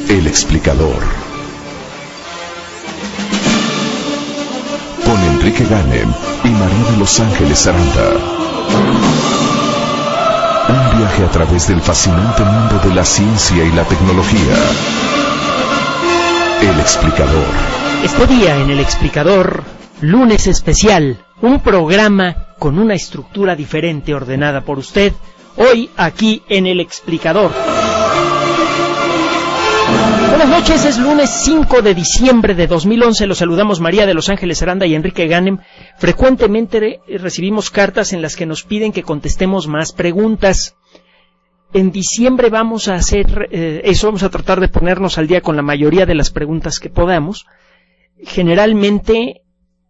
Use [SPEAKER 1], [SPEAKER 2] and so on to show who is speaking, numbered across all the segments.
[SPEAKER 1] El explicador. Con Enrique Ganem y María de Los Ángeles Aranda. Un viaje a través del fascinante mundo de la ciencia y la tecnología. El explicador.
[SPEAKER 2] Este día en El explicador, lunes especial, un programa con una estructura diferente ordenada por usted, hoy aquí en El explicador. Buenas noches, es lunes 5 de diciembre de 2011, los saludamos María de Los Ángeles Aranda y Enrique Ganem. Frecuentemente recibimos cartas en las que nos piden que contestemos más preguntas. En diciembre vamos a hacer eso, vamos a tratar de ponernos al día con la mayoría de las preguntas que podamos. Generalmente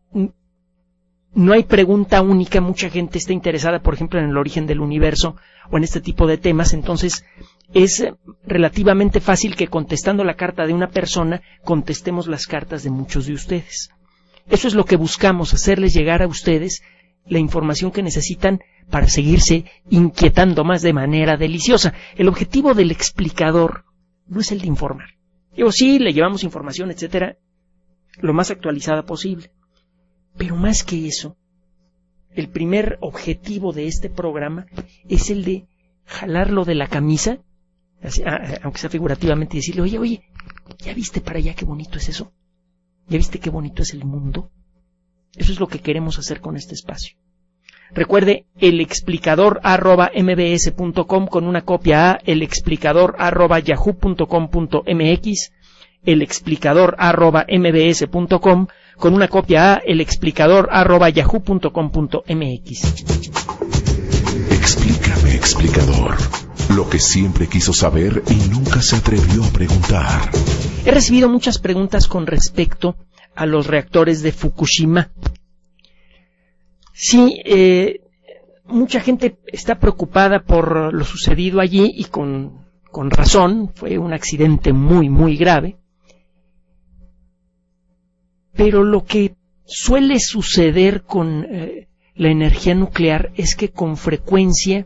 [SPEAKER 2] no hay pregunta única, mucha gente está interesada, por ejemplo, en el origen del universo o en este tipo de temas, entonces es relativamente fácil que contestando la carta de una persona contestemos las cartas de muchos de ustedes. Eso es lo que buscamos, hacerles llegar a ustedes la información que necesitan para seguirse inquietando más de manera deliciosa. El objetivo del explicador no es el de informar. Digo, sí, le llevamos información, etcétera, lo más actualizada posible. Pero más que eso, el primer objetivo de este programa es el de jalarlo de la camisa, así, aunque sea figurativamente, y decirle, oye, ¿ya viste para allá qué bonito es eso? ¿Ya viste qué bonito es el mundo? Eso es lo que queremos hacer con este espacio. Recuerde, elexplicador@mbs.com con una copia a elexplicador@yahoo.com.mx, elexplicador@mbs.com con una copia a elexplicador@yahoo.com.mx.
[SPEAKER 1] Explícame, explicador, lo que siempre quiso saber y nunca se atrevió a preguntar.
[SPEAKER 2] He recibido muchas preguntas con respecto a los reactores de Fukushima. Sí, mucha gente está preocupada por lo sucedido allí y con razón. Fue un accidente muy, muy grave. Pero lo que suele suceder con la energía nuclear es que con frecuencia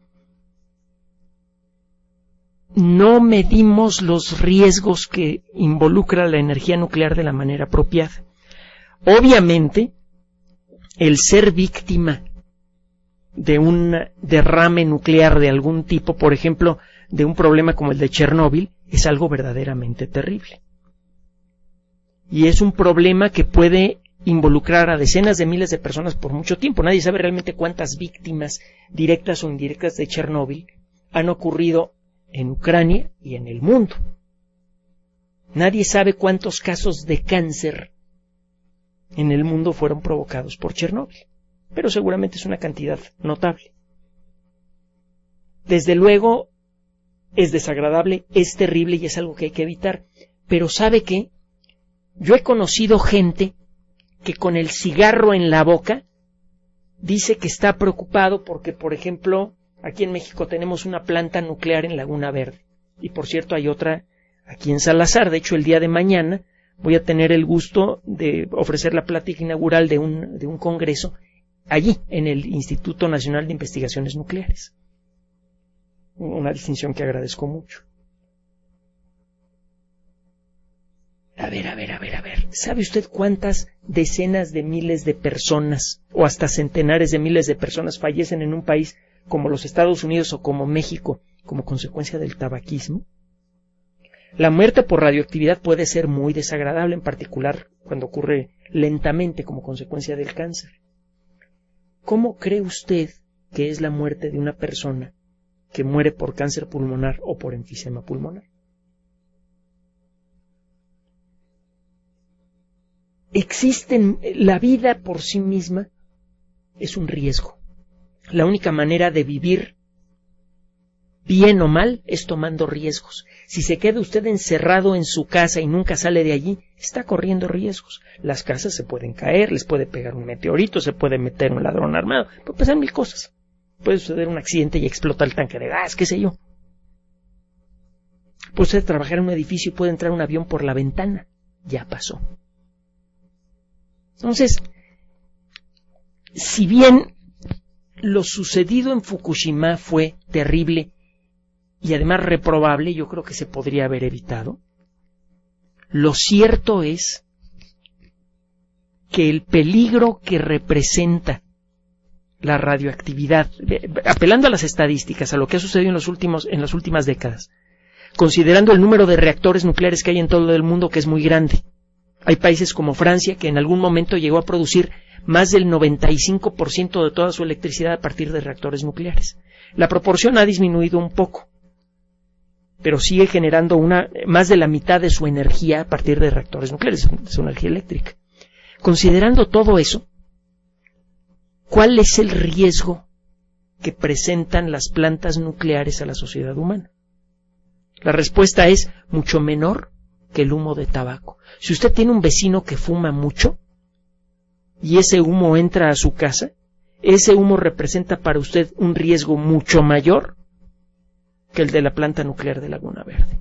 [SPEAKER 2] no medimos los riesgos que involucra la energía nuclear de la manera apropiada. Obviamente, el ser víctima de un derrame nuclear de algún tipo, por ejemplo, de un problema como el de Chernóbil, es algo verdaderamente terrible. Y es un problema que puede involucrar a decenas de miles de personas por mucho tiempo. Nadie sabe realmente cuántas víctimas directas o indirectas de Chernóbil han ocurrido en Ucrania y en el mundo. Nadie sabe cuántos casos de cáncer en el mundo fueron provocados por Chernóbil, pero seguramente es una cantidad notable. Desde luego, es desagradable, es terrible y es algo que hay que evitar, pero ¿sabe qué? Yo he conocido gente que con el cigarro en la boca dice que está preocupado porque, por ejemplo, aquí en México tenemos una planta nuclear en Laguna Verde y, por cierto, hay otra aquí en Salazar. De hecho, el día de mañana voy a tener el gusto de ofrecer la plática inaugural de un congreso allí, en el Instituto Nacional de Investigaciones Nucleares. Una distinción que agradezco mucho. A ver. ¿Sabe usted cuántas decenas de miles de personas o hasta centenares de miles de personas fallecen en un país como los Estados Unidos o como México como consecuencia del tabaquismo? La muerte por radioactividad puede ser muy desagradable, en particular cuando ocurre lentamente como consecuencia del cáncer. ¿Cómo cree usted que es la muerte de una persona que muere por cáncer pulmonar o por enfisema pulmonar? La vida por sí misma es un riesgo. La única manera de vivir bien o mal es tomando riesgos. Si se queda usted encerrado en su casa y nunca sale de allí, está corriendo riesgos. Las casas se pueden caer, les puede pegar un meteorito, se puede meter un ladrón armado, puede pasar mil cosas. Puede suceder un accidente y explota el tanque de gas, qué sé yo. Puede usted trabajar en un edificio y puede entrar un avión por la ventana. Ya pasó. Entonces, si bien lo sucedido en Fukushima fue terrible y además reprobable, yo creo que se podría haber evitado. Lo cierto es que el peligro que representa la radioactividad, apelando a las estadísticas, a lo que ha sucedido en las últimas décadas, considerando el número de reactores nucleares que hay en todo el mundo, que es muy grande. Hay países como Francia que en algún momento llegó a producir más del 95% de toda su electricidad a partir de reactores nucleares. La proporción ha disminuido un poco, pero sigue generando más de la mitad de su energía a partir de reactores nucleares, de su energía eléctrica. Considerando todo eso, ¿cuál es el riesgo que presentan las plantas nucleares a la sociedad humana? La respuesta es mucho menor que el humo de tabaco. Si usted tiene un vecino que fuma mucho y ese humo entra a su casa, ese humo representa para usted un riesgo mucho mayor que el de la planta nuclear de Laguna Verde.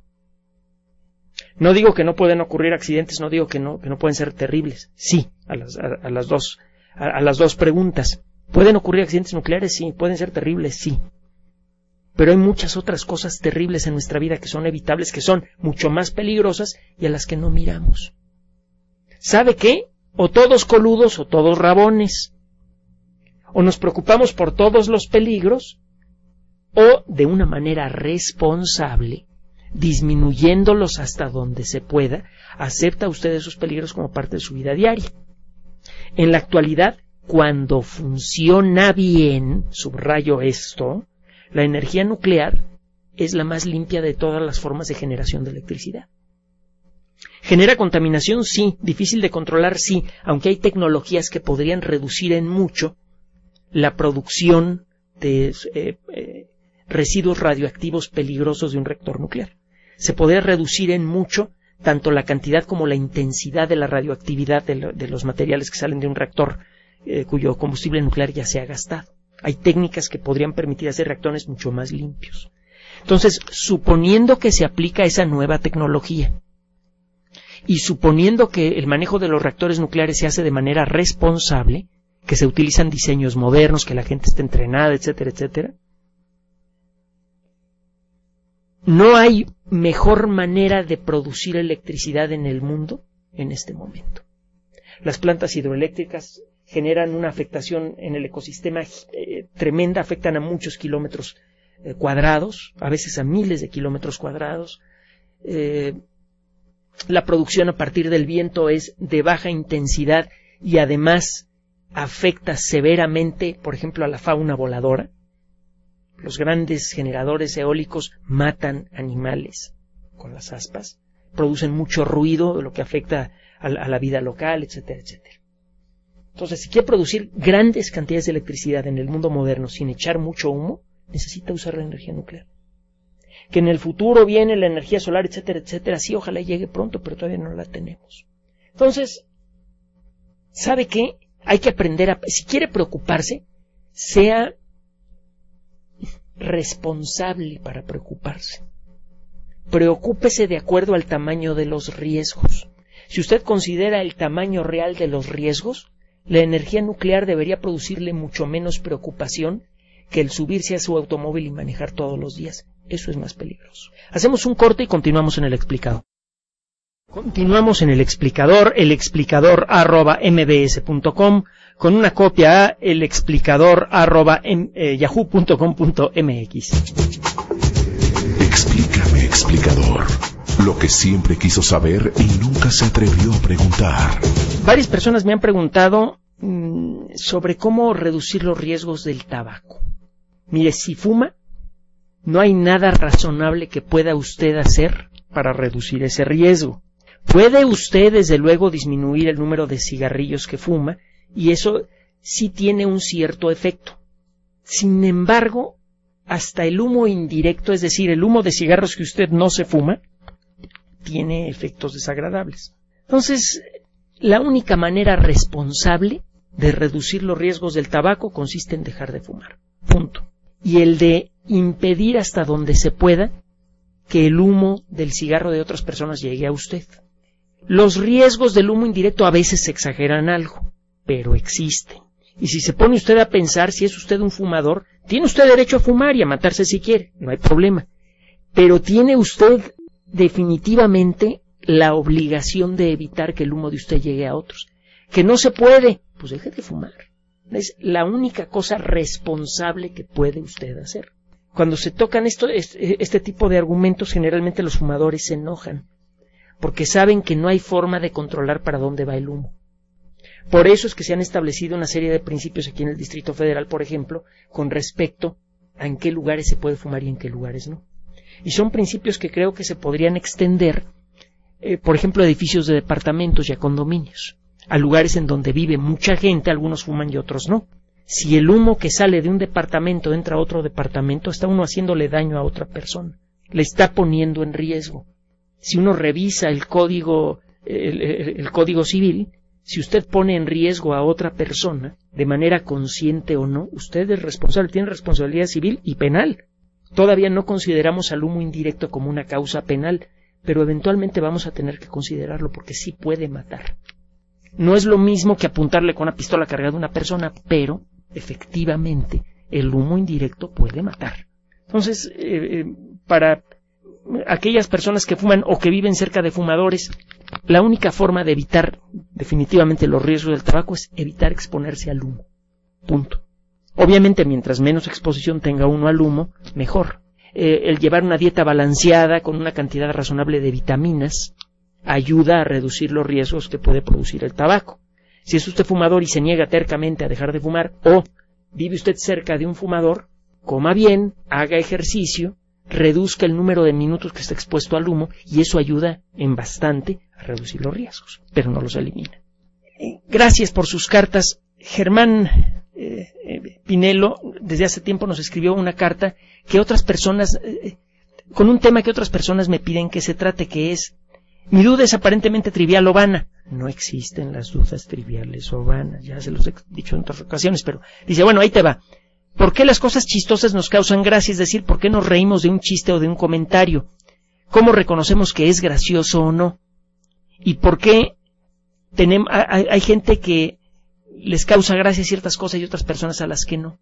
[SPEAKER 2] No digo que no pueden ocurrir accidentes, no digo que no pueden ser terribles. Sí, a las dos preguntas. ¿Pueden ocurrir accidentes nucleares? Sí. ¿Pueden ser terribles? Sí. Pero hay muchas otras cosas terribles en nuestra vida que son evitables, que son mucho más peligrosas y a las que no miramos. ¿Sabe qué? O todos coludos o todos rabones. O nos preocupamos por todos los peligros, o de una manera responsable, disminuyéndolos hasta donde se pueda, acepta usted esos peligros como parte de su vida diaria. En la actualidad, cuando funciona bien, subrayo esto, la energía nuclear es la más limpia de todas las formas de generación de electricidad. ¿Genera contaminación? Sí. ¿Difícil de controlar? Sí. Aunque hay tecnologías que podrían reducir en mucho la producción de residuos radioactivos peligrosos de un reactor nuclear. Se podría reducir en mucho tanto la cantidad como la intensidad de la radioactividad de los materiales que salen de un reactor cuyo combustible nuclear ya se ha gastado. Hay técnicas que podrían permitir hacer reactores mucho más limpios. Entonces, suponiendo que se aplica esa nueva tecnología y suponiendo que el manejo de los reactores nucleares se hace de manera responsable, que se utilizan diseños modernos, que la gente esté entrenada, etcétera, etcétera, no hay mejor manera de producir electricidad en el mundo en este momento. Las plantas hidroeléctricas generan una afectación en el ecosistema tremenda, afectan a muchos kilómetros cuadrados, a veces a miles de kilómetros cuadrados. La producción a partir del viento es de baja intensidad y además afecta severamente, por ejemplo, a la fauna voladora. Los grandes generadores eólicos matan animales con las aspas, producen mucho ruido, lo que afecta a la vida local, etcétera, etcétera. Entonces, si quiere producir grandes cantidades de electricidad en el mundo moderno sin echar mucho humo, necesita usar la energía nuclear. Que en el futuro viene la energía solar, etcétera, etcétera, sí, ojalá llegue pronto, pero todavía no la tenemos. Entonces, ¿sabe qué? Hay que aprender si quiere preocuparse, sea responsable para preocuparse. Preocúpese de acuerdo al tamaño de los riesgos. Si usted considera el tamaño real de los riesgos, la energía nuclear debería producirle mucho menos preocupación que el subirse a su automóvil y manejar todos los días. Eso es más peligroso. Hacemos un corte y continuamos en el explicador. Continuamos en el explicador @mbs.com, con una copia a elexplicador@yahoo.com.mx.
[SPEAKER 1] Explícame, explicador. Lo que siempre quiso saber y nunca se atrevió a preguntar.
[SPEAKER 2] Varias personas me han preguntado sobre cómo reducir los riesgos del tabaco. Mire, si fuma, no hay nada razonable que pueda usted hacer para reducir ese riesgo. Puede usted, desde luego, disminuir el número de cigarrillos que fuma, y eso sí tiene un cierto efecto. Sin embargo, hasta el humo indirecto, es decir, el humo de cigarros que usted no se fuma, tiene efectos desagradables. Entonces, la única manera responsable de reducir los riesgos del tabaco consiste en dejar de fumar. Punto. Y el de impedir hasta donde se pueda que el humo del cigarro de otras personas llegue a usted. Los riesgos del humo indirecto a veces se exageran algo, pero existen. Y si se pone usted a pensar, si es usted un fumador, tiene usted derecho a fumar y a matarse si quiere, no hay problema. Pero tiene usted definitivamente la obligación de evitar que el humo de usted llegue a otros. Que no se puede, pues deje de fumar. Es la única cosa responsable que puede usted hacer. Cuando se tocan este tipo de argumentos, generalmente los fumadores se enojan, porque saben que no hay forma de controlar para dónde va el humo. Por eso es que se han establecido una serie de principios aquí en el Distrito Federal, por ejemplo, con respecto a en qué lugares se puede fumar y en qué lugares no. Y son principios que creo que se podrían extender, por ejemplo, a edificios de departamentos y a condominios, a lugares en donde vive mucha gente, algunos fuman y otros no. Si el humo que sale de un departamento entra a otro departamento, está uno haciéndole daño a otra persona, le está poniendo en riesgo. Si uno revisa el código civil, si usted pone en riesgo a otra persona, de manera consciente o no, usted es responsable, tiene responsabilidad civil y penal. Todavía no consideramos al humo indirecto como una causa penal, pero eventualmente vamos a tener que considerarlo porque sí puede matar. No es lo mismo que apuntarle con una pistola cargada a una persona, pero efectivamente el humo indirecto puede matar. Entonces, para aquellas personas que fuman o que viven cerca de fumadores, la única forma de evitar definitivamente los riesgos del tabaco es evitar exponerse al humo. Punto. Obviamente, mientras menos exposición tenga uno al humo, mejor. El llevar una dieta balanceada con una cantidad razonable de vitaminas ayuda a reducir los riesgos que puede producir el tabaco. Si es usted fumador y se niega tercamente a dejar de fumar, o vive usted cerca de un fumador, coma bien, haga ejercicio, reduzca el número de minutos que está expuesto al humo, y eso ayuda en bastante a reducir los riesgos, pero no los elimina. Gracias por sus cartas. Germán Pinelo desde hace tiempo nos escribió una carta que otras personas, con un tema que otras personas me piden que se trate, que es: mi duda es aparentemente trivial o vana. No existen las dudas triviales o vanas, ya se los he dicho en otras ocasiones, pero dice, bueno, ahí te va. ¿Por qué las cosas chistosas nos causan gracia? Es decir, ¿por qué nos reímos de un chiste o de un comentario? ¿Cómo reconocemos que es gracioso o no? ¿Y por qué hay gente que les causa gracia ciertas cosas y otras personas a las que no?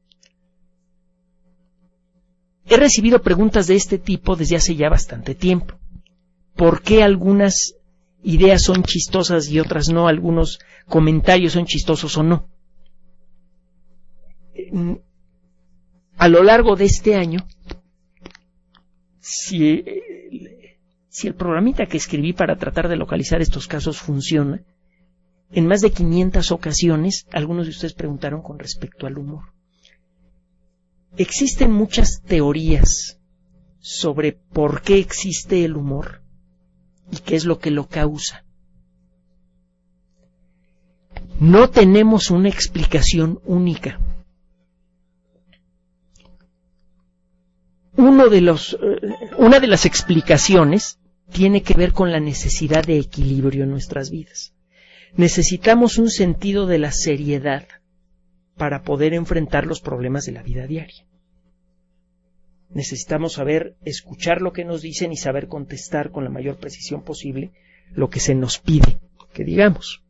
[SPEAKER 2] He recibido preguntas de este tipo desde hace ya bastante tiempo. ¿Por qué algunas ideas son chistosas y otras no? ¿Algunos comentarios son chistosos o no? A lo largo de este año, si el programita que escribí para tratar de localizar estos casos funciona, en más de 500 ocasiones algunos de ustedes preguntaron con respecto al humor. Existen muchas teorías sobre por qué existe el humor y qué es lo que lo causa. No tenemos una explicación única. Una de las explicaciones tiene que ver con la necesidad de equilibrio en nuestras vidas. Necesitamos un sentido de la seriedad para poder enfrentar los problemas de la vida diaria. Necesitamos saber escuchar lo que nos dicen y saber contestar con la mayor precisión posible lo que se nos pide que digamos.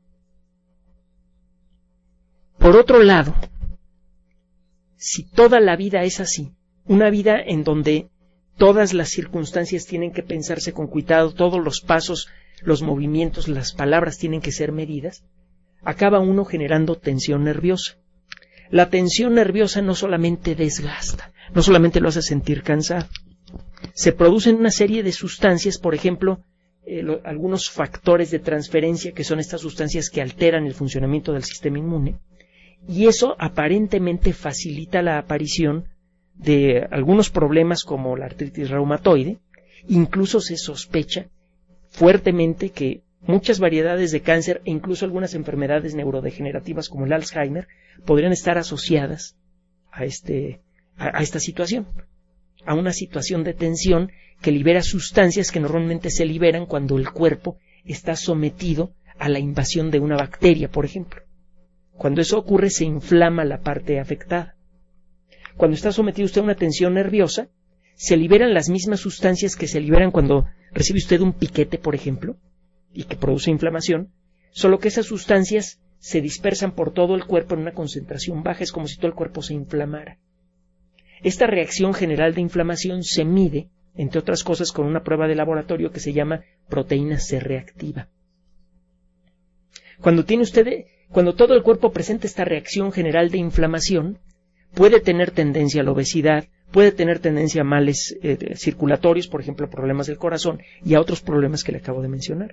[SPEAKER 2] Por otro lado, si toda la vida es así, una vida en donde todas las circunstancias tienen que pensarse con cuidado, todos los pasos, los movimientos, las palabras tienen que ser medidas, acaba uno generando tensión nerviosa. La tensión nerviosa no solamente desgasta, no solamente lo hace sentir cansado. Se producen una serie de sustancias, por ejemplo, algunos factores de transferencia, que son estas sustancias que alteran el funcionamiento del sistema inmune, y eso aparentemente facilita la aparición de algunos problemas como la artritis reumatoide. Incluso se sospecha fuertemente que muchas variedades de cáncer e incluso algunas enfermedades neurodegenerativas como el Alzheimer podrían estar asociadas a esta situación, a una situación de tensión que libera sustancias que normalmente se liberan cuando el cuerpo está sometido a la invasión de una bacteria, por ejemplo. Cuando eso ocurre, se inflama la parte afectada. Cuando está sometido usted a una tensión nerviosa, se liberan las mismas sustancias que se liberan cuando recibe usted un piquete, por ejemplo, y que produce inflamación, solo que esas sustancias se dispersan por todo el cuerpo en una concentración baja, es como si todo el cuerpo se inflamara. Esta reacción general de inflamación se mide entre otras cosas con una prueba de laboratorio que se llama proteína C reactiva. Cuando todo el cuerpo presenta esta reacción general de inflamación, puede tener tendencia a la obesidad, puede tener tendencia a males circulatorios, por ejemplo, problemas del corazón y a otros problemas que le acabo de mencionar.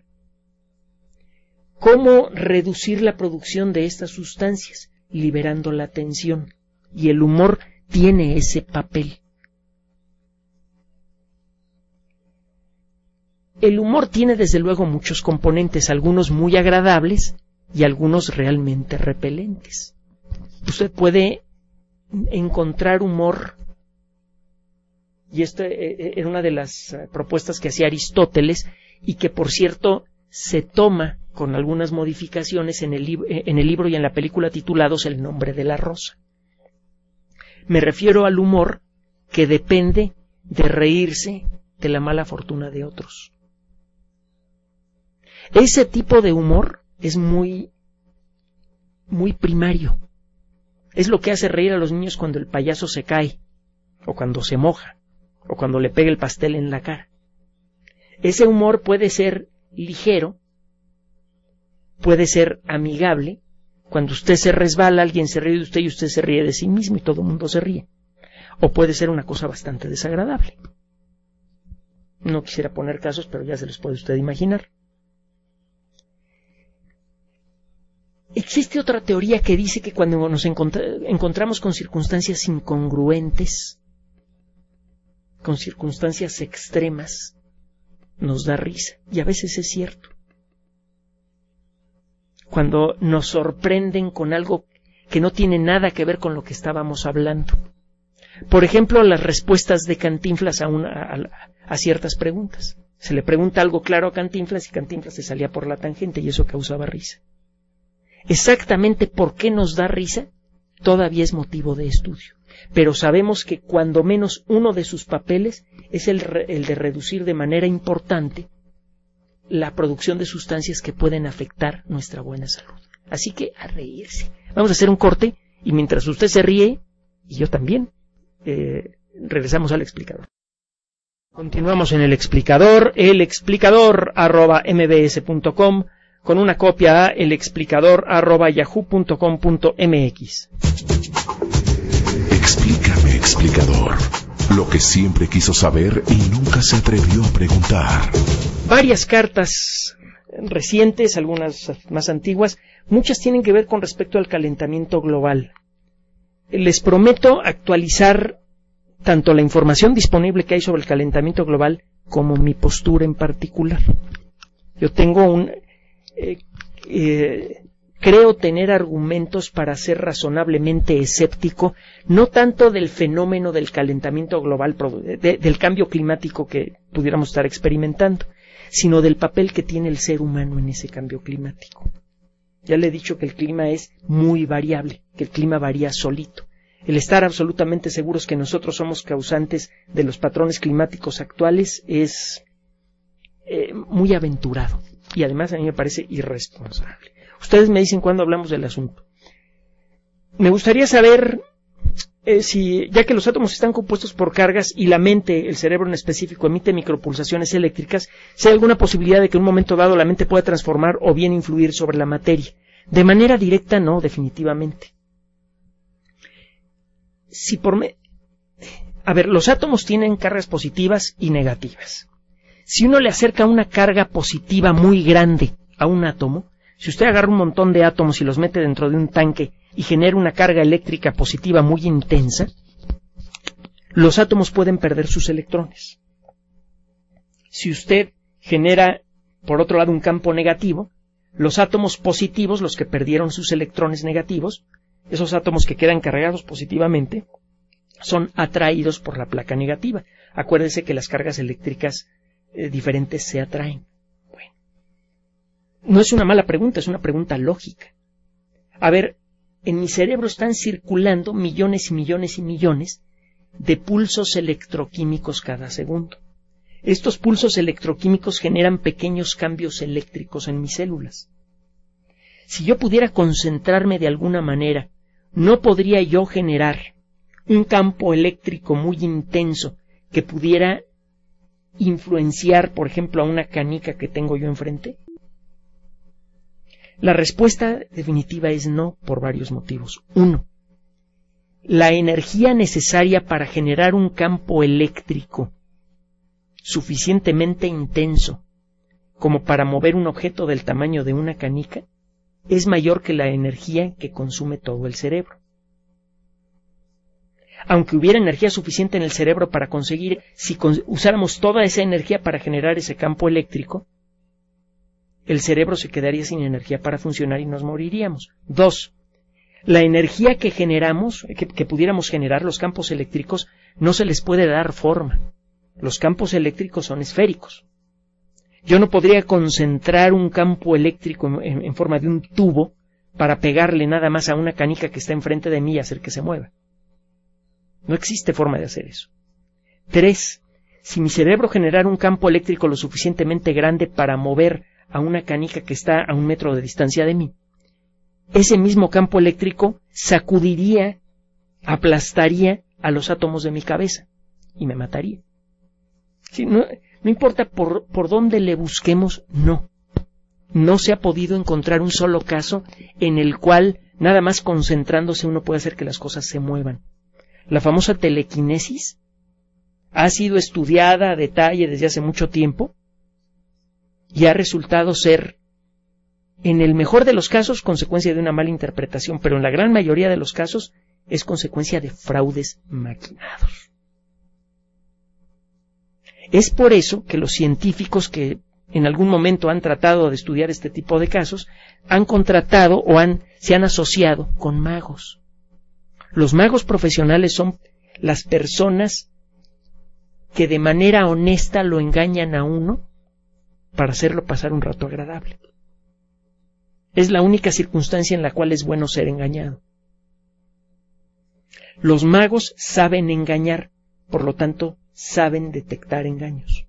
[SPEAKER 2] ¿Cómo reducir la producción de estas sustancias? Liberando la tensión. Y el humor tiene ese papel. El humor tiene desde luego muchos componentes, algunos muy agradables y algunos realmente repelentes. Usted puede encontrar humor, y esta era una de las propuestas que hacía Aristóteles y que por cierto se toma con algunas modificaciones en el libro y en la película titulados El nombre de la rosa. Me refiero al humor que depende de reírse de la mala fortuna de otros. Ese tipo de humor es muy primario. Es lo que hace reír a los niños cuando el payaso se cae, o cuando se moja, o cuando le pega el pastel en la cara. Ese humor puede ser ligero, puede ser amigable. Cuando usted se resbala, alguien se ríe de usted y usted se ríe de sí mismo y todo el mundo se ríe. O puede ser una cosa bastante desagradable. No quisiera poner casos, pero ya se los puede usted imaginar. Existe otra teoría que dice que cuando nos encontramos con circunstancias incongruentes, con circunstancias extremas, nos da risa. Y a veces es cierto. Cuando nos sorprenden con algo que no tiene nada que ver con lo que estábamos hablando. Por ejemplo, las respuestas de Cantinflas a ciertas preguntas. Se le pregunta algo claro a Cantinflas y Cantinflas se salía por la tangente y eso causaba risa. Exactamente por qué nos da risa todavía es motivo de estudio. Pero sabemos que cuando menos uno de sus papeles es el de reducir de manera importante la producción de sustancias que pueden afectar nuestra buena salud. Así que a reírse. Vamos a hacer un corte y mientras usted se ríe, y yo también, regresamos al explicador. Continuamos en el explicador @mbs.com, con una copia a elexplicador@yahoo.com.mx.
[SPEAKER 1] Explícame, explicador. Lo que siempre quiso saber y nunca se atrevió a preguntar.
[SPEAKER 2] Varias cartas recientes, algunas más antiguas, muchas tienen que ver con respecto al calentamiento global. Les prometo actualizar tanto la información disponible que hay sobre el calentamiento global como mi postura en particular. Yo tengo creo tener argumentos para ser razonablemente escéptico, no tanto del fenómeno del calentamiento global, del cambio climático que pudiéramos estar experimentando, sino del papel que tiene el ser humano en ese cambio climático. Ya le he dicho que el clima es muy variable, que el clima varía solito. El estar absolutamente seguros que nosotros somos causantes de los patrones climáticos actuales es muy aventurado y además a mí me parece irresponsable. Ustedes me dicen cuándo hablamos del asunto. Me gustaría saber si, ya que los átomos están compuestos por cargas y la mente, el cerebro en específico, emite micropulsaciones eléctricas, si hay alguna posibilidad de que en un momento dado la mente pueda transformar o bien influir sobre la materia. De manera directa, no, definitivamente. Los átomos tienen cargas positivas y negativas. Si uno le acerca una carga positiva muy grande a un átomo, si usted agarra un montón de átomos y los mete dentro de un tanque y genera una carga eléctrica positiva muy intensa, los átomos pueden perder sus electrones. Si usted genera, por otro lado, un campo negativo, los átomos positivos, los que perdieron sus electrones negativos, esos átomos que quedan cargados positivamente, son atraídos por la placa negativa. Acuérdese que las cargas eléctricas diferentes se atraen. Bueno, no es una mala pregunta, es una pregunta lógica. En mi cerebro están circulando millones y millones y millones de pulsos electroquímicos cada segundo. Estos pulsos electroquímicos generan pequeños cambios eléctricos en mis células. Si yo pudiera concentrarme de alguna manera, ¿no podría yo generar un campo eléctrico muy intenso que pudiera influenciar, por ejemplo, a una canica que tengo yo enfrente? La respuesta definitiva es no, por varios motivos. 1. La energía necesaria para generar un campo eléctrico suficientemente intenso como para mover un objeto del tamaño de una canica es mayor que la energía que consume todo el cerebro. Aunque hubiera energía suficiente en el cerebro para conseguir, si usáramos toda esa energía para generar ese campo eléctrico, el cerebro se quedaría sin energía para funcionar y nos moriríamos. 2. La energía que generamos, que pudiéramos generar, los campos eléctricos, no se les puede dar forma. Los campos eléctricos son esféricos. Yo no podría concentrar un campo eléctrico en forma de un tubo para pegarle nada más a una canica que está enfrente de mí y hacer que se mueva. No existe forma de hacer eso. 3. Si mi cerebro generara un campo eléctrico lo suficientemente grande para mover a una canica que está a 1 metro de distancia de mí, ese mismo campo eléctrico sacudiría, aplastaría a los átomos de mi cabeza y me mataría. Sí, no importa por dónde le busquemos, no se ha podido encontrar un solo caso en el cual nada más concentrándose uno puede hacer que las cosas se muevan. La famosa telequinesis ha sido estudiada a detalle desde hace mucho tiempo y ha resultado ser, en el mejor de los casos, consecuencia de una mala interpretación, pero en la gran mayoría de los casos es consecuencia de fraudes maquinados. Es por eso que los científicos que en algún momento han tratado de estudiar este tipo de casos han contratado o se han asociado con magos. Los magos profesionales son las personas que de manera honesta lo engañan a uno para hacerlo pasar un rato agradable. Es la única circunstancia en la cual es bueno ser engañado. Los magos saben engañar, por lo tanto, saben detectar engaños.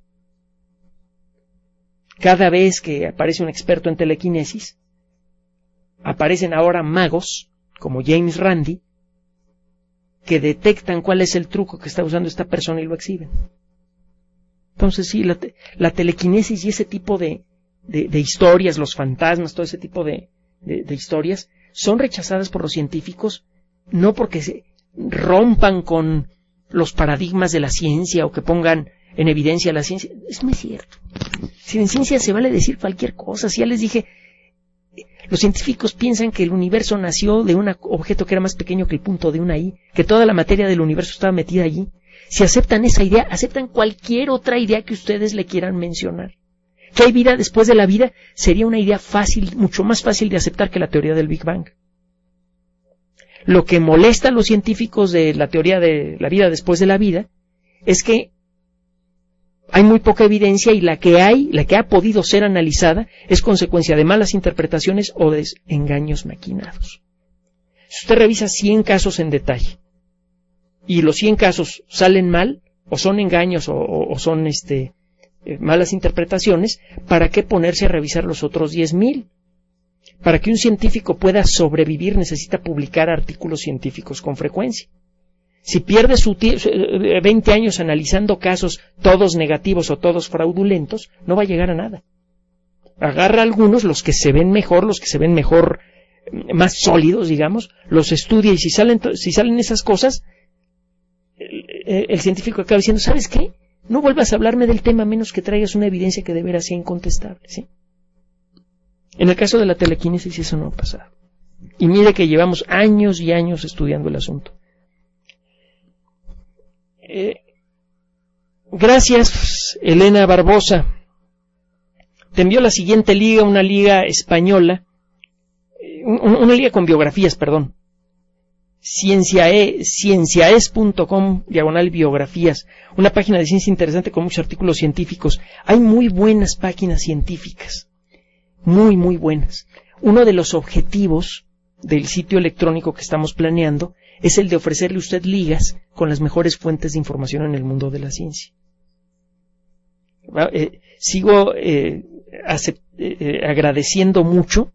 [SPEAKER 2] Cada vez que aparece un experto en telequinesis, aparecen ahora magos, como James Randi, que detectan cuál es el truco que está usando esta persona y lo exhiben. Entonces sí, la telequinesis y ese tipo de historias, los fantasmas, todo ese tipo de historias, son rechazadas por los científicos, no porque se rompan con los paradigmas de la ciencia o que pongan en evidencia la ciencia. Eso no es cierto. Si en ciencia se vale decir cualquier cosa, si ya les dije, los científicos piensan que el universo nació de un objeto que era más pequeño que el punto de una i, que toda la materia del universo estaba metida allí. Si aceptan esa idea, aceptan cualquier otra idea que ustedes le quieran mencionar. Que hay vida después de la vida sería una idea fácil, mucho más fácil de aceptar que la teoría del Big Bang. Lo que molesta a los científicos de la teoría de la vida después de la vida es que hay muy poca evidencia y la que ha podido ser analizada es consecuencia de malas interpretaciones o de engaños maquinados. Si usted revisa 100 casos en detalle y los 100 casos salen mal, o son engaños o son malas interpretaciones, ¿para qué ponerse a revisar los otros 10,000? Para que un científico pueda sobrevivir necesita publicar artículos científicos con frecuencia. Si pierde 20 años analizando casos todos negativos o todos fraudulentos, no va a llegar a nada. Agarra algunos, los que se ven mejor, más sólidos, digamos, los estudia y si salen esas cosas, el científico acaba diciendo, ¿sabes qué? No vuelvas a hablarme del tema a menos que traigas una evidencia que de veras sea incontestable, ¿sí? En el caso de la telequinesis eso no ha pasado. Y mire que llevamos años y años estudiando el asunto. Gracias, Elena Barbosa. Te envió la siguiente liga, una liga española, una liga con biografías, perdón. cienciaes.com/biografías, una página de ciencia interesante con muchos artículos científicos. Hay muy buenas páginas científicas, muy, muy buenas. Uno de los objetivos del sitio electrónico que estamos planeando es el de ofrecerle a usted ligas con las mejores fuentes de información en el mundo de la ciencia. Sigo agradeciendo mucho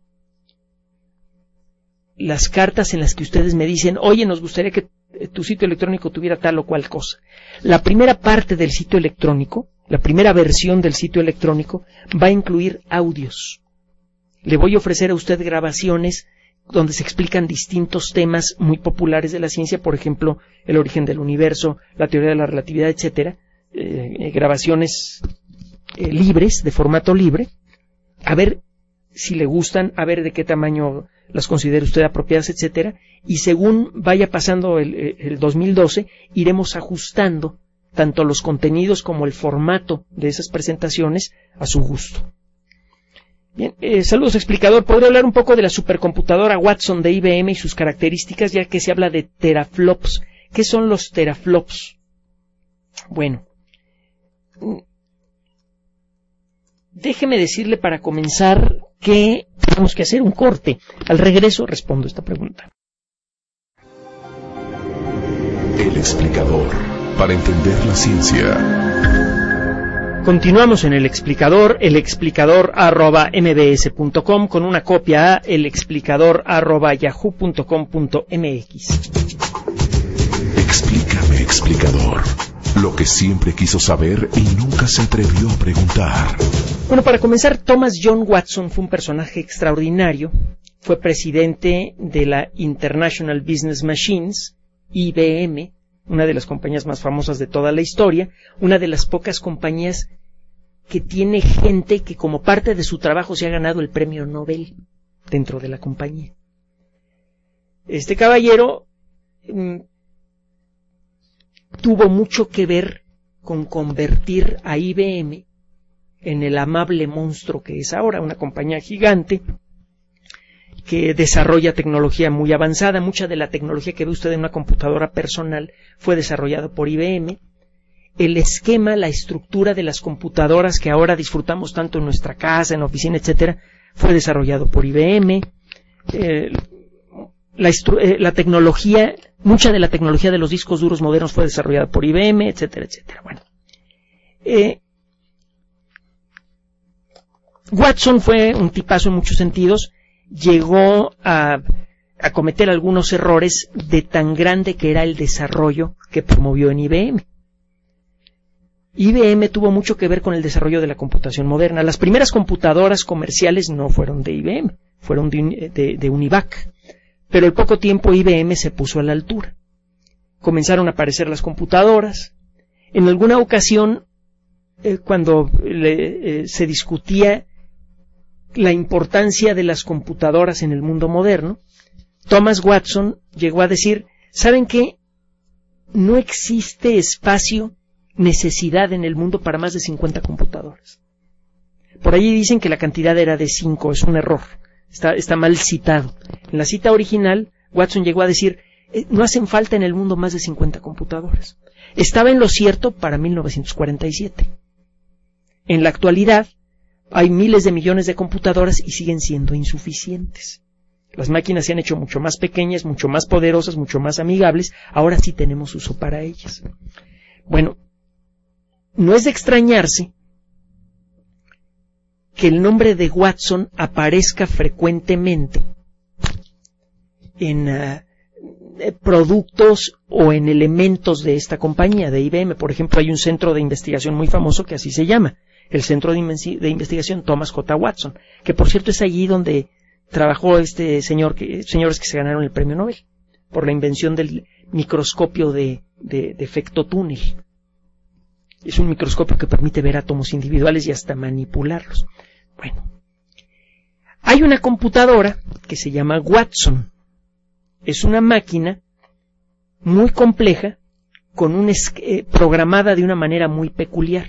[SPEAKER 2] las cartas en las que ustedes me dicen, oye, nos gustaría que tu sitio electrónico tuviera tal o cual cosa. La primera parte del sitio electrónico la primera versión del sitio electrónico, va a incluir audios. Le voy a ofrecer a usted grabaciones donde se explican distintos temas muy populares de la ciencia, por ejemplo, el origen del universo, la teoría de la relatividad, etcétera, grabaciones libres, de formato libre, a ver si le gustan, a ver de qué tamaño las considere usted apropiadas, etcétera, y según vaya pasando el 2012, iremos ajustando tanto los contenidos como el formato de esas presentaciones a su gusto. Bien, saludos explicador. ¿Podría hablar un poco de la supercomputadora Watson de IBM y sus características, ya que se habla de teraflops? ¿Qué son los teraflops? Bueno, déjeme decirle para comenzar que tenemos que hacer un corte. Al regreso respondo esta pregunta.
[SPEAKER 1] El explicador, para entender la ciencia.
[SPEAKER 2] Continuamos en el explicador@mbs.com con una copia a elexplicador@yahoo.com.mx.
[SPEAKER 1] Explícame, explicador, lo que siempre quiso saber y nunca se atrevió a preguntar.
[SPEAKER 2] Bueno, para comenzar, Thomas John Watson fue un personaje extraordinario. Fue presidente de la International Business Machines, IBM, una de las compañías más famosas de toda la historia, una de las pocas compañías que tiene gente que como parte de su trabajo se ha ganado el premio Nobel dentro de la compañía. Este caballero tuvo mucho que ver con convertir a IBM en el amable monstruo que es ahora, una compañía gigante que desarrolla tecnología muy avanzada. Mucha de la tecnología que ve usted en una computadora personal fue desarrollada por IBM. El esquema, la estructura de las computadoras que ahora disfrutamos tanto en nuestra casa, en la oficina, etcétera, fue desarrollado por IBM. La tecnología, mucha de la tecnología de los discos duros modernos fue desarrollada por IBM, etcétera, etcétera. Bueno, Watson fue un tipazo en muchos sentidos. Llegó a cometer algunos errores de tan grande que era el desarrollo que promovió en IBM. IBM tuvo mucho que ver con el desarrollo de la computación moderna. Las primeras computadoras comerciales no fueron de IBM, fueron de Univac. Pero al poco tiempo IBM se puso a la altura. Comenzaron a aparecer las computadoras. En alguna ocasión, cuando se discutía la importancia de las computadoras en el mundo moderno, Thomas Watson llegó a decir, ¿saben qué? No existe espacio, necesidad en el mundo para más de 50 computadoras. Por allí dicen que la cantidad era de 5, es un error, está mal citado. En la cita original, Watson llegó a decir, no hacen falta en el mundo más de 50 computadoras. Estaba en lo cierto para 1947. En la actualidad, hay miles de millones de computadoras y siguen siendo insuficientes. Las máquinas se han hecho mucho más pequeñas, mucho más poderosas, mucho más amigables. Ahora sí tenemos uso para ellas. Bueno, no es de extrañarse que el nombre de Watson aparezca frecuentemente en productos o en elementos de esta compañía, de IBM. Por ejemplo, hay un centro de investigación muy famoso que así se llama, el Centro de Investigación Thomas J. Watson, que por cierto es allí donde trabajó este señores que se ganaron el premio Nobel por la invención del microscopio de efecto túnel. Es un microscopio que permite ver átomos individuales y hasta manipularlos. Bueno, hay una computadora que se llama Watson. Es una máquina muy compleja, programada de una manera muy peculiar.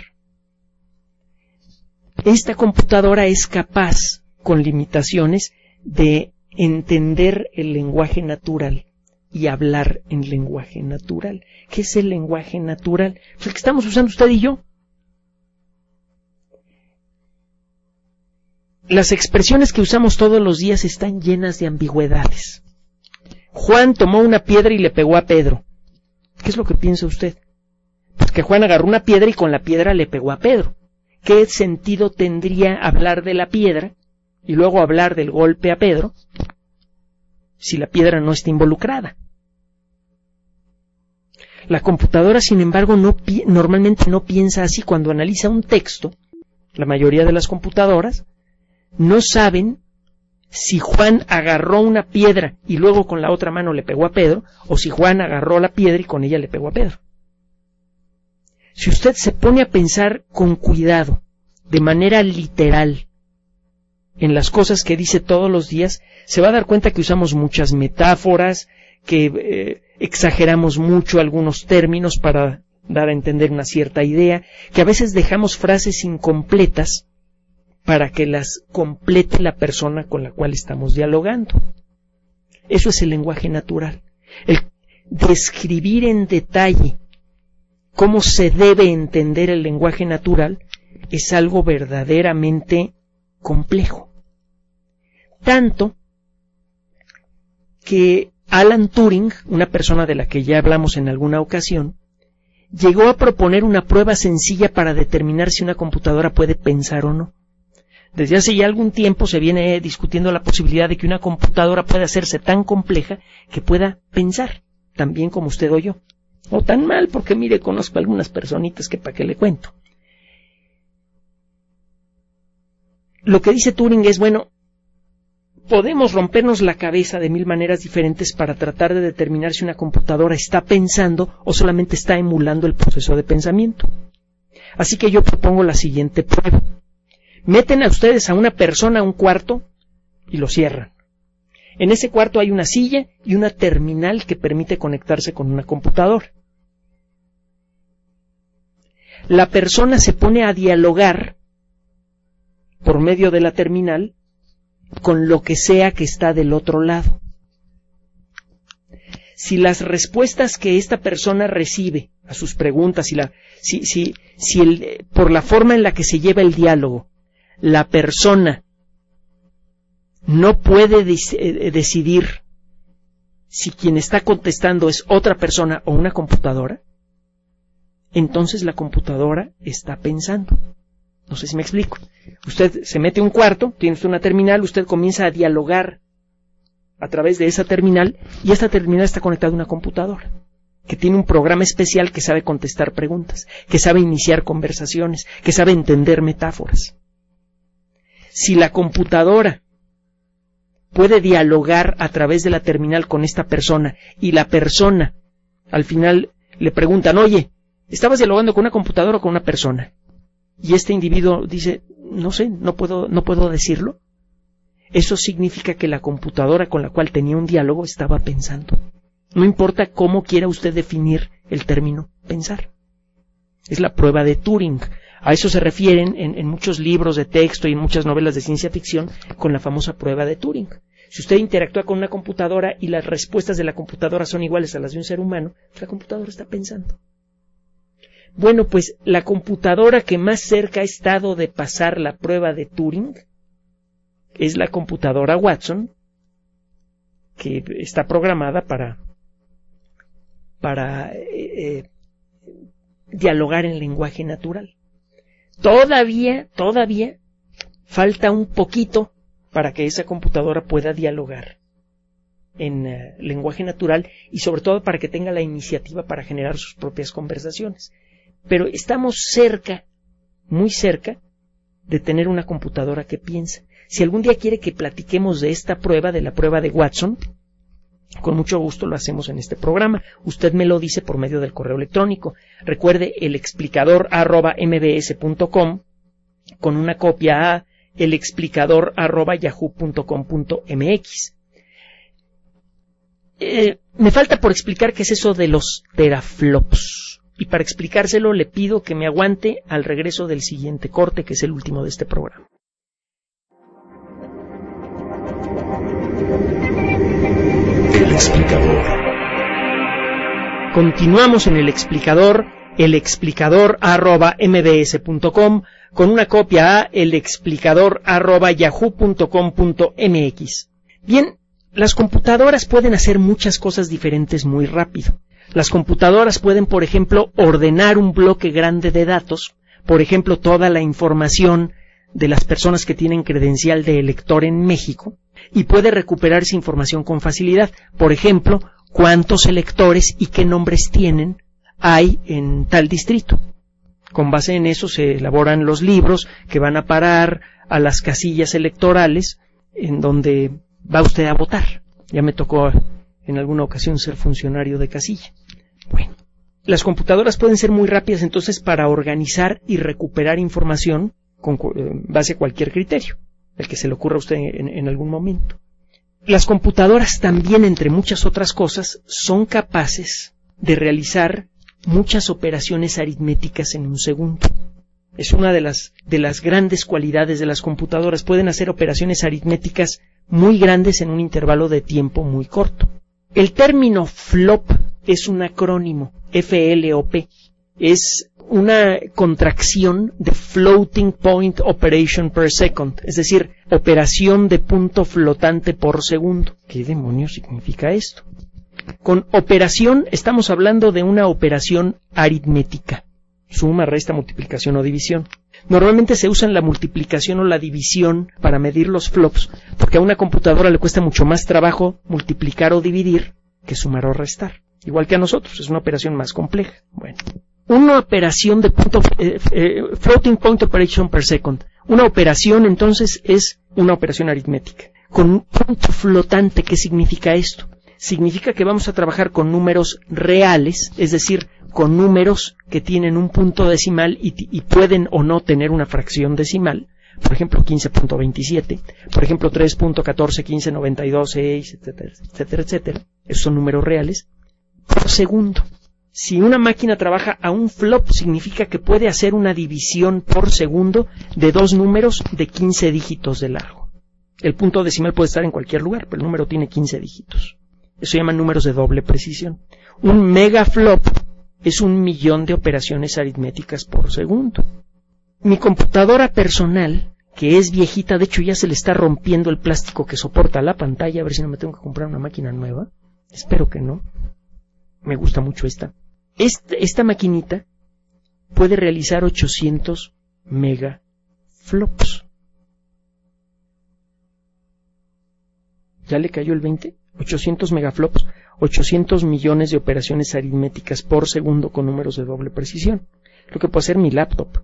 [SPEAKER 2] Esta computadora es capaz, con limitaciones, de entender el lenguaje natural y hablar en lenguaje natural. ¿Qué es el lenguaje natural? Pues el que estamos usando usted y yo. Las expresiones que usamos todos los días están llenas de ambigüedades. Juan tomó una piedra y le pegó a Pedro. ¿Qué es lo que piensa usted? Pues que Juan agarró una piedra y con la piedra le pegó a Pedro. ¿Qué sentido tendría hablar de la piedra y luego hablar del golpe a Pedro si la piedra no está involucrada? La computadora, sin embargo, normalmente no piensa así. Cuando analiza un texto, la mayoría de las computadoras no saben si Juan agarró una piedra y luego con la otra mano le pegó a Pedro, o si Juan agarró la piedra y con ella le pegó a Pedro. Si usted se pone a pensar con cuidado, de manera literal, en las cosas que dice todos los días, se va a dar cuenta que usamos muchas metáforas, que exageramos mucho algunos términos para dar a entender una cierta idea, que a veces dejamos frases incompletas para que las complete la persona con la cual estamos dialogando. Eso es el lenguaje natural. El describir en detalle cómo se debe entender el lenguaje natural es algo verdaderamente complejo. Tanto que Alan Turing, una persona de la que ya hablamos en alguna ocasión, llegó a proponer una prueba sencilla para determinar si una computadora puede pensar o no. Desde hace ya algún tiempo se viene discutiendo la posibilidad de que una computadora pueda hacerse tan compleja que pueda pensar, tan bien como usted o yo. O tan mal, porque mire, conozco algunas personitas que para qué le cuento. Lo que dice Turing es, bueno, podemos rompernos la cabeza de 1000 maneras diferentes para tratar de determinar si una computadora está pensando o solamente está emulando el proceso de pensamiento. Así que yo propongo la siguiente prueba. Meten a ustedes a una persona a un cuarto y lo cierran. En ese cuarto hay una silla y una terminal que permite conectarse con una computadora. La persona se pone a dialogar por medio de la terminal con lo que sea que está del otro lado. Si las respuestas que esta persona recibe a sus preguntas, por la forma en la que se lleva el diálogo, la persona no puede decidir si quien está contestando es otra persona o una computadora, entonces la computadora está pensando. No sé si me explico. Usted se mete a un cuarto, tiene usted una terminal, usted comienza a dialogar a través de esa terminal y esta terminal está conectada a una computadora que tiene un programa especial que sabe contestar preguntas, que sabe iniciar conversaciones, que sabe entender metáforas. Si la computadora puede dialogar a través de la terminal con esta persona y la persona al final le preguntan, oye, ¿estabas dialogando con una computadora o con una persona? Y este individuo dice, no sé, no puedo decirlo. Eso significa que la computadora con la cual tenía un diálogo estaba pensando. No importa cómo quiera usted definir el término pensar. Es la prueba de Turing. A eso se refieren en muchos libros de texto y en muchas novelas de ciencia ficción con la famosa prueba de Turing. Si usted interactúa con una computadora y las respuestas de la computadora son iguales a las de un ser humano, la computadora está pensando. Bueno, pues la computadora que más cerca ha estado de pasar la prueba de Turing es la computadora Watson, que está programada para dialogar en lenguaje natural. Todavía falta un poquito para que esa computadora pueda dialogar en lenguaje natural y sobre todo para que tenga la iniciativa para generar sus propias conversaciones. Pero estamos cerca, muy cerca, de tener una computadora que piensa. Si algún día quiere que platiquemos de esta prueba, de la prueba de Watson, con mucho gusto lo hacemos en este programa. Usted me lo dice por medio del correo electrónico. Recuerde elexplicador@mbs.com con una copia a elexplicador@yahoo.com.mx. Me falta por explicar qué es eso de los teraflops. Y para explicárselo le pido que me aguante al regreso del siguiente corte, que es el último de este programa.
[SPEAKER 1] El explicador.
[SPEAKER 2] Continuamos en el explicador, elexplicador@mbs.com con una copia a elexplicador@yahoo.com.mx. Bien, las computadoras pueden hacer muchas cosas diferentes muy rápido. Las computadoras pueden, por ejemplo, ordenar un bloque grande de datos, por ejemplo, toda la información de las personas que tienen credencial de elector en México, y puede recuperar esa información con facilidad. Por ejemplo, cuántos electores y qué nombres hay en tal distrito. Con base en eso se elaboran los libros que van a parar a las casillas electorales en donde va usted a votar. Ya me tocó en alguna ocasión ser funcionario de casilla. Bueno, las computadoras pueden ser muy rápidas entonces para organizar y recuperar información con base a cualquier criterio, el que se le ocurra a usted en algún momento. Las computadoras también, entre muchas otras cosas, son capaces de realizar muchas operaciones aritméticas en un segundo. Es una de las grandes cualidades de las computadoras. Pueden hacer operaciones aritméticas muy grandes en un intervalo de tiempo muy corto. El término FLOP es un acrónimo, FLOP. Es una contracción de Floating Point Operation per Second, es decir, operación de punto flotante por segundo. ¿Qué demonios significa esto? Con operación estamos hablando de una operación aritmética. Suma, resta, multiplicación o división. Normalmente se usan la multiplicación o la división para medir los flops, porque a una computadora le cuesta mucho más trabajo multiplicar o dividir que sumar o restar. Igual que a nosotros, es una operación más compleja. Bueno, una operación de floating point operation per second. Una operación, entonces, es una operación aritmética. Con un punto flotante, ¿qué significa esto? Significa que vamos a trabajar con números reales, es decir, con números que tienen un punto decimal y pueden o no tener una fracción decimal. Por ejemplo, 15.27, por ejemplo, 3.141592, etcétera, etcétera, etcétera. Esos son números reales por segundo. Si una máquina trabaja a un flop, significa que puede hacer una división por segundo de dos números de 15 dígitos de largo. El punto decimal puede estar en cualquier lugar, pero el número tiene 15 dígitos. Eso se llaman números de doble precisión. Un megaflop es 1.000.000 de operaciones aritméticas por segundo. Mi computadora personal, que es viejita, de hecho ya se le está rompiendo el plástico que soporta la pantalla, a ver si no me tengo que comprar una máquina nueva. Espero que no. Me gusta mucho esta. Esta maquinita puede realizar 800 megaflops. ¿Ya le cayó el 20? 800 megaflops, 800 millones de operaciones aritméticas por segundo con números de doble precisión. Lo que puede hacer mi laptop.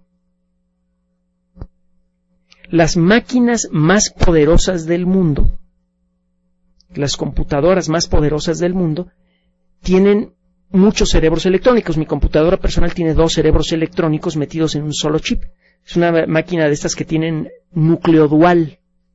[SPEAKER 2] Las máquinas más poderosas del mundo, las computadoras más poderosas del mundo, tienen muchos cerebros electrónicos. Mi computadora personal tiene 2 cerebros electrónicos metidos en un solo chip. Es una máquina de estas que tienen núcleo dual.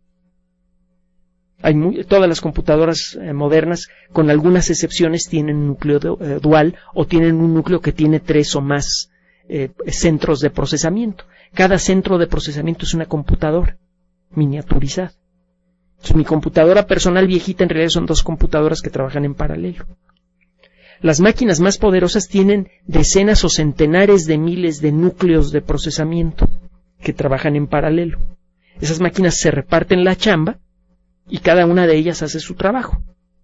[SPEAKER 2] Todas las computadoras modernas, con algunas excepciones, tienen núcleo dual o tienen un núcleo que tiene 3 o más centros de procesamiento. Cada centro de procesamiento es una computadora miniaturizada. Entonces, mi computadora personal viejita en realidad son 2 computadoras que trabajan en paralelo. Las máquinas más poderosas tienen decenas o centenares de miles de núcleos de procesamiento que trabajan en paralelo. Esas máquinas se reparten la chamba y cada una de ellas hace su trabajo.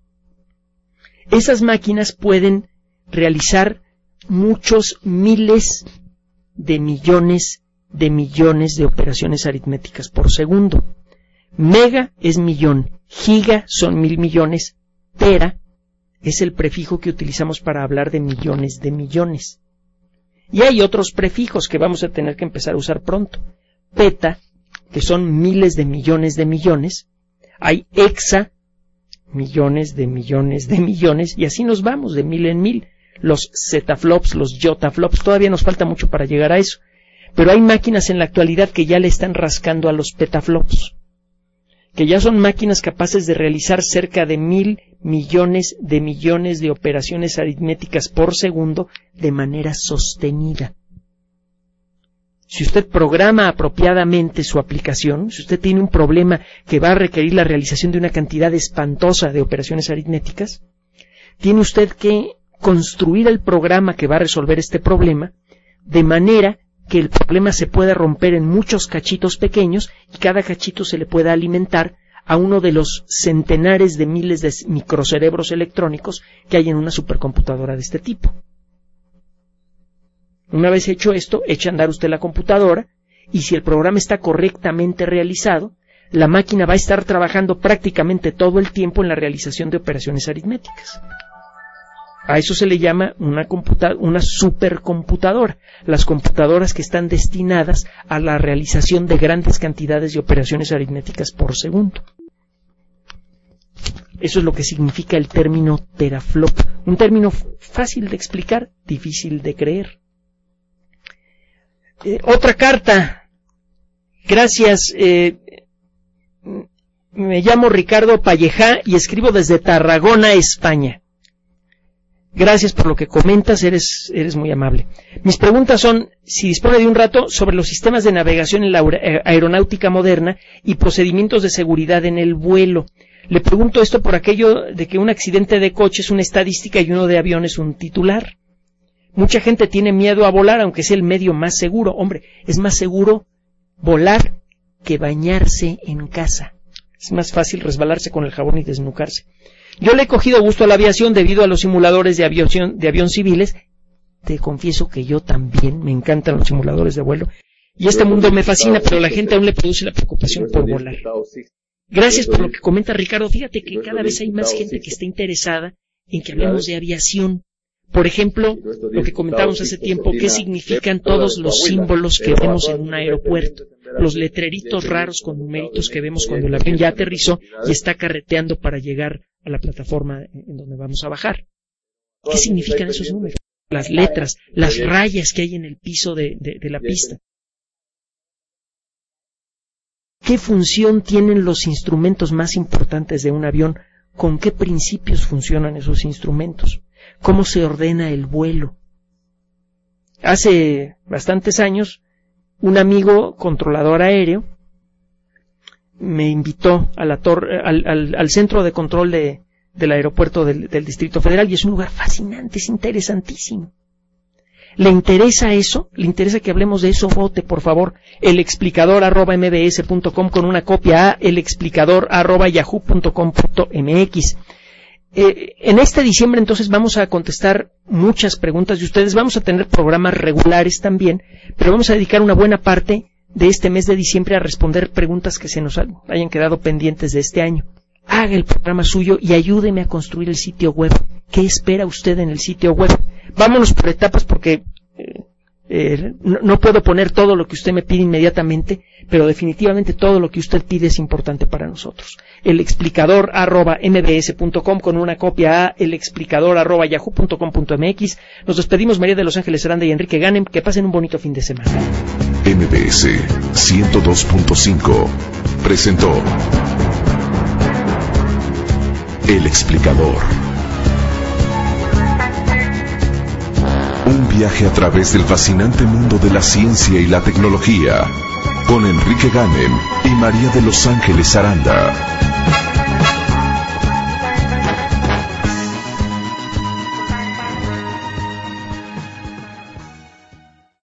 [SPEAKER 2] Esas máquinas pueden realizar muchos miles de millones de operaciones aritméticas por segundo. Mega es millón, giga son 1.000 millones, tera es el prefijo que utilizamos para hablar de millones de millones. Y hay otros prefijos que vamos a tener que empezar a usar pronto. Peta, que son miles de millones de millones. Hay hexa, millones de millones de millones, y así nos vamos de 1000 en 1000. Los zetaflops, los yotaflops, todavía nos falta mucho para llegar a eso. Pero hay máquinas en la actualidad que ya le están rascando a los petaflops, que ya son máquinas capaces de realizar cerca de 1.000 millones de operaciones aritméticas por segundo de manera sostenida. Si usted programa apropiadamente su aplicación, si usted tiene un problema que va a requerir la realización de una cantidad espantosa de operaciones aritméticas, tiene usted que construir el programa que va a resolver este problema de manera que el problema se pueda romper en muchos cachitos pequeños y cada cachito se le pueda alimentar a uno de los centenares de miles de microcerebros electrónicos que hay en una supercomputadora de este tipo. Una vez hecho esto, echa a andar usted la computadora y si el programa está correctamente realizado, la máquina va a estar trabajando prácticamente todo el tiempo en la realización de operaciones aritméticas. A eso se le llama una supercomputadora, las computadoras que están destinadas a la realización de grandes cantidades de operaciones aritméticas por segundo. Eso es lo que significa el término teraflop, un término fácil de explicar, difícil de creer. Otra carta. Gracias. Me llamo Ricardo Pallejá y escribo desde Tarragona, España. Gracias por lo que comentas, eres muy amable. Mis preguntas son, si dispone de un rato, sobre los sistemas de navegación en la aeronáutica moderna y procedimientos de seguridad en el vuelo. Le pregunto esto por aquello de que un accidente de coche es una estadística y uno de avión es un titular. Mucha gente tiene miedo a volar, aunque sea el medio más seguro. Hombre, es más seguro volar que bañarse en casa. Es más fácil resbalarse con el jabón y desnucarse. Yo le he cogido gusto a la aviación debido a los simuladores de avión civiles. Te confieso que yo también me encantan los simuladores de vuelo. Y este mundo me fascina, pero la gente aún le produce la preocupación por volar. Gracias por lo que comenta Ricardo. Fíjate que cada vez hay más gente que está interesada en que hablemos de aviación. Por ejemplo, lo que comentábamos hace tiempo, ¿qué significan todos los símbolos que vemos en un aeropuerto? Los letreritos raros con numeritos que vemos cuando el avión ya aterrizó y está carreteando para llegar a la plataforma en donde vamos a bajar. ¿Qué significan esos números? Las letras, las rayas que hay en el piso de la pista. ¿Qué función tienen los instrumentos más importantes de un avión? ¿Con qué principios funcionan esos instrumentos? ¿Cómo se ordena el vuelo? Hace bastantes años, un amigo controlador aéreo me invitó a la al centro de control del aeropuerto del Distrito Federal, y es un lugar fascinante, es interesantísimo. ¿Le interesa eso? ¿Le interesa que hablemos de eso? Vote, por favor, elexplicador@mbs.com con una copia a elexplicador@yahoo.com.mx. En este diciembre entonces vamos a contestar muchas preguntas de ustedes, vamos a tener programas regulares también, pero vamos a dedicar una buena parte de este mes de diciembre a responder preguntas que se nos hayan quedado pendientes de este año. Haga el programa suyo y ayúdeme a construir el sitio web. ¿Qué espera usted en el sitio web? Vámonos por etapas porque no puedo poner todo lo que usted me pide inmediatamente, pero definitivamente todo lo que usted pide es importante para nosotros. elexplicador@mbs.com con una copia a elexplicador@yahoo.com.mx. Nos despedimos, María de Los Ángeles Aranda y Enrique Ganem. Que pasen un bonito fin de semana.
[SPEAKER 1] MBS 102.5 presentó El Explicador. Un viaje a través del fascinante mundo de la ciencia y la tecnología, con Enrique Ganem y María de Los Ángeles Aranda.